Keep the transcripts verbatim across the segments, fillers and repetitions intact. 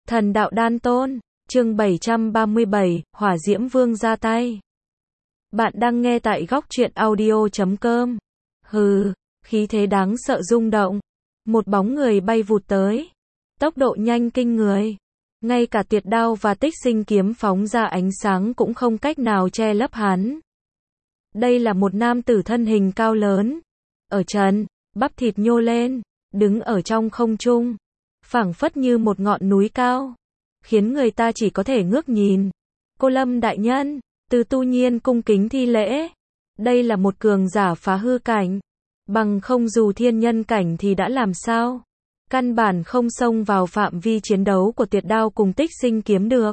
Thần đạo đan tôn, chương bảy trăm ba mươi bảy, Hỏa Diễm Vương ra tay. Bạn đang nghe tại góc truyện audio chấm com. Hừ, khí thế đáng sợ rung động. Một bóng người bay vụt tới. Tốc độ nhanh kinh người. Ngay cả tuyệt đao và tích sinh kiếm phóng ra ánh sáng cũng không cách nào che lấp hắn. Đây là một nam tử thân hình cao lớn. Ở trần, bắp thịt nhô lên, đứng ở trong không trung. Phảng phất như một ngọn núi cao, khiến người ta chỉ có thể ngước nhìn. Cô Lâm đại nhân, Từ Tu Nhiên cung kính thi lễ. Đây là một cường giả phá hư cảnh, bằng không dù thiên nhân cảnh thì đã làm sao? Căn bản không xông vào phạm vi chiến đấu của tuyệt đao cùng tích sinh kiếm được.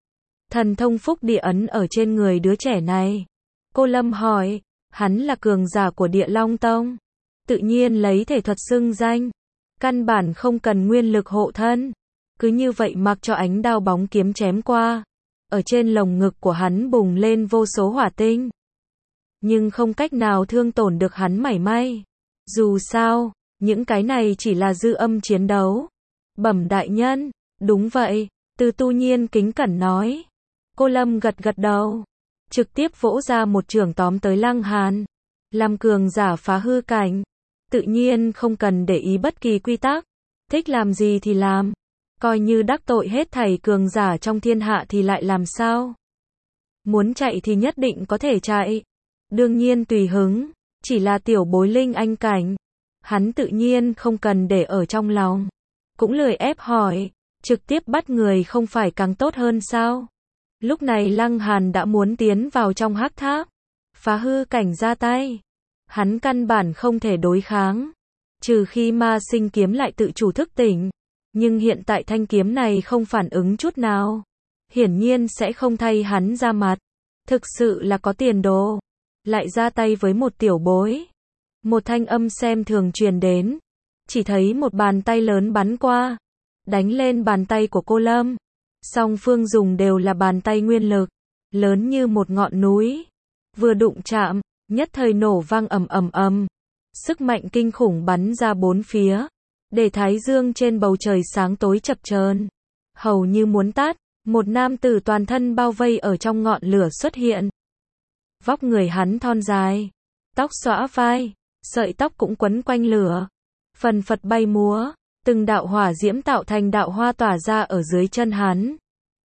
Thần thông phúc địa ấn ở trên người đứa trẻ này. Cô Lâm hỏi, hắn là cường giả của Địa Long Tông, tự nhiên lấy thể thuật xưng danh. Căn bản không cần nguyên lực hộ thân. Cứ như vậy mặc cho ánh đao bóng kiếm chém qua. Ở trên lồng ngực của hắn bùng lên vô số hỏa tinh. Nhưng không cách nào thương tổn được hắn mảy may. Dù sao, những cái này chỉ là dư âm chiến đấu. Bẩm đại nhân, đúng vậy, Từ Tu Nhiên kính cẩn nói. Cô Lâm gật gật đầu. Trực tiếp vỗ ra một chưởng tóm tới Lăng Hàn. Làm cường giả phá hư cảnh. Tự nhiên không cần để ý bất kỳ quy tắc, thích làm gì thì làm, coi như đắc tội hết thảy cường giả trong thiên hạ thì lại làm sao? Muốn chạy thì nhất định có thể chạy, đương nhiên tùy hứng, chỉ là tiểu bối linh anh cảnh, hắn tự nhiên không cần để ở trong lòng, cũng lười ép hỏi, trực tiếp bắt người không phải càng tốt hơn sao? Lúc này Lăng Hàn đã muốn tiến vào trong hắc tháp, phá hư cảnh ra tay. Hắn căn bản không thể đối kháng, trừ khi ma sinh kiếm lại tự chủ thức tỉnh, nhưng hiện tại thanh kiếm này không phản ứng chút nào, hiển nhiên sẽ không thay hắn ra mặt, thực sự là có tiền đồ, lại ra tay với một tiểu bối. Một thanh âm xem thường truyền đến, chỉ thấy một bàn tay lớn bắn qua, đánh lên bàn tay của cô Lâm, song phương dùng đều là bàn tay nguyên lực, lớn như một ngọn núi, vừa đụng chạm, nhất thời nổ vang ầm ầm ầm, sức mạnh kinh khủng bắn ra bốn phía, để thái dương trên bầu trời sáng tối chập chờn, hầu như muốn tắt. Một nam tử toàn thân bao vây ở trong ngọn lửa xuất hiện. Vóc người hắn thon dài, tóc xõa vai, sợi tóc cũng quấn quanh lửa, phần phật bay múa, từng đạo hỏa diễm tạo thành đạo hoa tỏa ra ở dưới chân hắn,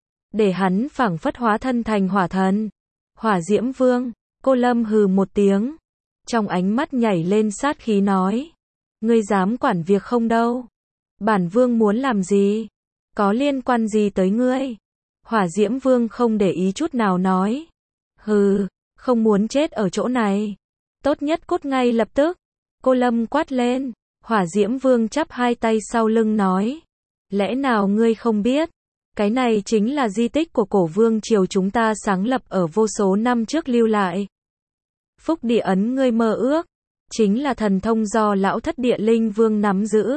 để hắn phảng phất hóa thân thành hỏa thần, Hỏa Diễm Vương. Cô Lâm hừ một tiếng, trong ánh mắt nhảy lên sát khí nói, ngươi dám quản việc không đâu, bản vương muốn làm gì, có liên quan gì tới ngươi? Hỏa Diễm Vương không để ý chút nào nói, hừ, không muốn chết ở chỗ này, tốt nhất cút ngay lập tức. Cô Lâm quát lên. Hỏa Diễm Vương chắp hai tay sau lưng nói, lẽ nào ngươi không biết, cái này chính là di tích của cổ vương triều chúng ta sáng lập ở vô số năm trước lưu lại. Phúc địa ấn ngươi mơ ước, chính là thần thông do lão thất địa linh vương nắm giữ.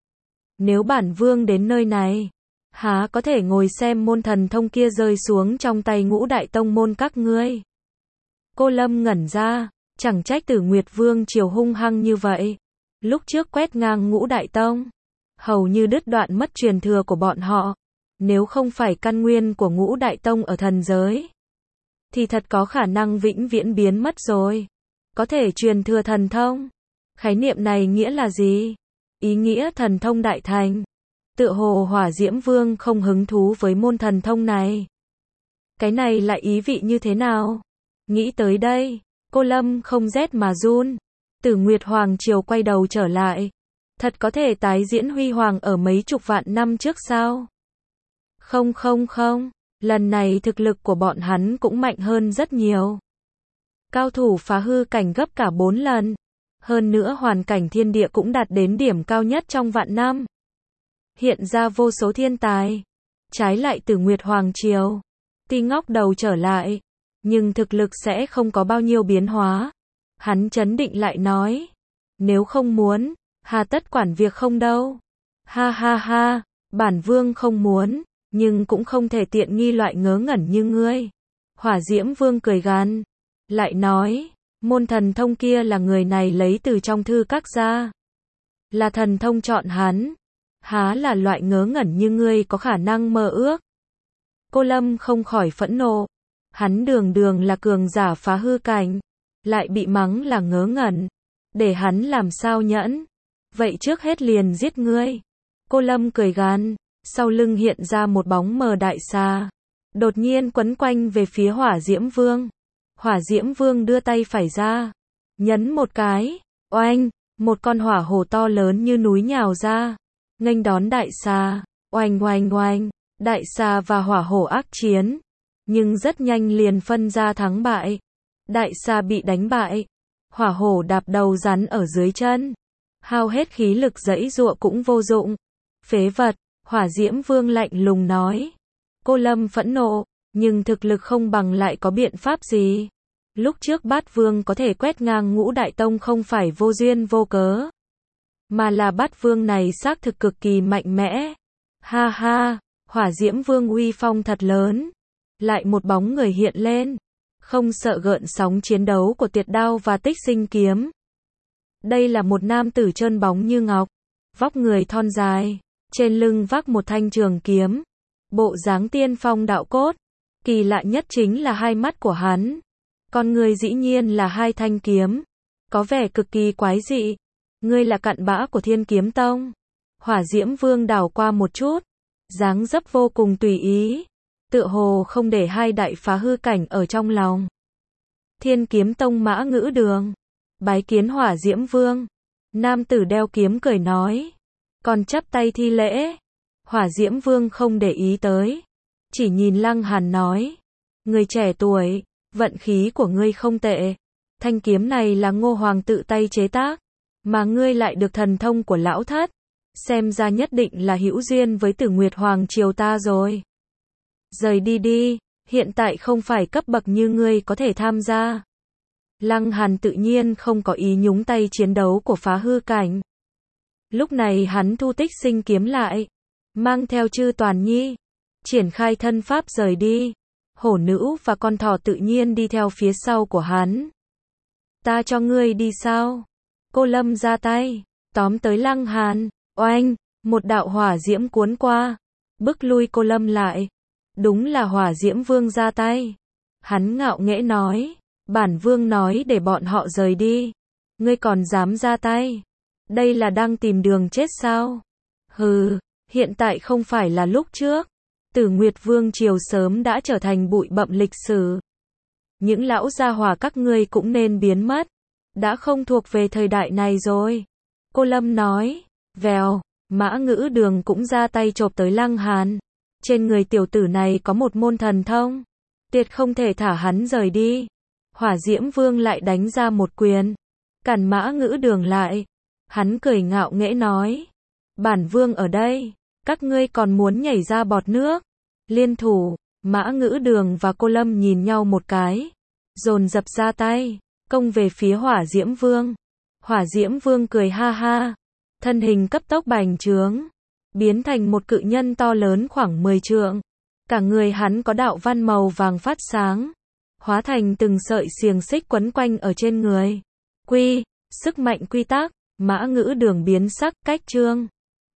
Nếu bản vương đến nơi này, há có thể ngồi xem môn thần thông kia rơi xuống trong tay ngũ đại tông môn các ngươi? Cô Lâm ngẩn ra, chẳng trách Tử Nguyệt Vương triều hung hăng như vậy. Lúc trước quét ngang ngũ đại tông, hầu như đứt đoạn mất truyền thừa của bọn họ. Nếu không phải căn nguyên của ngũ đại tông ở thần giới, thì thật có khả năng vĩnh viễn biến mất rồi. Có thể truyền thừa thần thông. Khái niệm này nghĩa là gì? Ý nghĩa thần thông đại thành. Tựa hồ Hỏa Diễm Vương không hứng thú với môn thần thông này. Cái này lại ý vị như thế nào? Nghĩ tới đây, cô Lâm không rét mà run. Tử Nguyệt Hoàng triều quay đầu trở lại. Thật có thể tái diễn huy hoàng ở mấy chục vạn năm trước sao? Không không không, lần này thực lực của bọn hắn cũng mạnh hơn rất nhiều. Cao thủ phá hư cảnh gấp cả bốn lần. Hơn nữa hoàn cảnh thiên địa cũng đạt đến điểm cao nhất trong vạn năm. Hiện ra vô số thiên tài. Trái lại Tử Nguyệt Hoàng triều, tuy ngóc đầu trở lại, nhưng thực lực sẽ không có bao nhiêu biến hóa. Hắn trấn định lại nói, nếu không muốn, hà tất quản việc không đâu. Ha ha ha, bản vương không muốn, nhưng cũng không thể tiện nghi loại ngớ ngẩn như ngươi. Hỏa Diễm Vương cười gằn, lại nói, môn thần thông kia là người này lấy từ trong thư các ra. Là thần thông chọn hắn. Há là loại ngớ ngẩn như ngươi có khả năng mơ ước. Cô Lâm không khỏi phẫn nộ. Hắn đường đường là cường giả phá hư cảnh, lại bị mắng là ngớ ngẩn. Để hắn làm sao nhẫn. Vậy trước hết liền giết ngươi. Cô Lâm cười gằn, sau lưng hiện ra một bóng mờ đại xà. Đột nhiên quấn quanh về phía Hỏa Diễm Vương. Hỏa Diễm Vương đưa tay phải ra, nhấn một cái, oanh, một con hỏa hổ to lớn như núi nhào ra, nghênh đón đại xà, oanh oanh oanh, đại xà và hỏa hổ ác chiến, nhưng rất nhanh liền phân ra thắng bại. Đại xà bị đánh bại, hỏa hổ đạp đầu rắn ở dưới chân, hao hết khí lực giãy giụa cũng vô dụng. Phế vật, Hỏa Diễm Vương lạnh lùng nói. Cô Lâm phẫn nộ, nhưng thực lực không bằng lại có biện pháp gì. Lúc trước Bát Vương có thể quét ngang Ngũ Đại Tông không phải vô duyên vô cớ, mà là Bát Vương này xác thực cực kỳ mạnh mẽ. Ha ha, Hỏa Diễm Vương uy phong thật lớn. Lại một bóng người hiện lên, không sợ gợn sóng chiến đấu của Tiệt Đao và Tích Sinh Kiếm. Đây là một nam tử trơn bóng như ngọc, vóc người thon dài, trên lưng vác một thanh trường kiếm, bộ dáng tiên phong đạo cốt. Kỳ lạ nhất chính là hai mắt của hắn. Con người dĩ nhiên là hai thanh kiếm, có vẻ cực kỳ quái dị. Ngươi là cặn bã của Thiên Kiếm Tông. Hỏa Diễm Vương đảo qua một chút, dáng dấp vô cùng tùy ý, tựa hồ không để hai đại phá hư cảnh ở trong lòng. Thiên Kiếm Tông Mã Ngữ Đường, bái kiến Hỏa Diễm Vương. Nam tử đeo kiếm cười nói, còn chắp tay thi lễ. Hỏa Diễm Vương không để ý tới, chỉ nhìn Lăng Hàn nói, người trẻ tuổi, vận khí của ngươi không tệ. Thanh kiếm này là Ngô Hoàng tự tay chế tác, mà ngươi lại được thần thông của lão thất, xem ra nhất định là hữu duyên với Tử Nguyệt Hoàng triều ta rồi. Rời đi đi, hiện tại không phải cấp bậc như ngươi có thể tham gia. Lăng Hàn tự nhiên không có ý nhúng tay chiến đấu của phá hư cảnh. Lúc này hắn thu Tích Sinh kiếm lại, mang theo Chư Toàn Nhi, triển khai thân pháp rời đi. Hổ nữ và con thỏ tự nhiên đi theo phía sau của hắn. Ta cho ngươi đi sao? Cô Lâm ra tay, tóm tới Lăng Hàn, oanh, một đạo hỏa diễm cuốn qua, bức lui cô Lâm lại. Đúng là Hỏa Diễm Vương ra tay. Hắn ngạo nghễ nói, bản vương nói để bọn họ rời đi, ngươi còn dám ra tay? Đây là đang tìm đường chết sao? Hừ, hiện tại không phải là lúc trước. Tử Nguyệt Vương triều sớm đã trở thành bụi bặm lịch sử. Những lão gia hỏa các ngươi cũng nên biến mất, đã không thuộc về thời đại này rồi. Cô Lâm nói, vèo, Mã Ngữ Đường cũng ra tay chộp tới Lăng Hàn. Trên người tiểu tử này có một môn thần thông, tuyệt không thể thả hắn rời đi. Hỏa Diễm Vương lại đánh ra một quyền, cản Mã Ngữ Đường lại. Hắn cười ngạo nghễ nói, bản vương ở đây, các ngươi còn muốn nhảy ra bọt nước. Liên thủ, Mã Ngữ Đường và cô Lâm nhìn nhau một cái, dồn dập ra tay, công về phía Hỏa Diễm Vương. Hỏa Diễm Vương cười ha ha, thân hình cấp tốc bành trướng, biến thành một cự nhân to lớn khoảng mười trượng. Cả người hắn có đạo văn màu vàng phát sáng, hóa thành từng sợi xiềng xích quấn quanh ở trên người. Quy, sức mạnh quy tắc, Mã Ngữ Đường biến sắc, cách chương.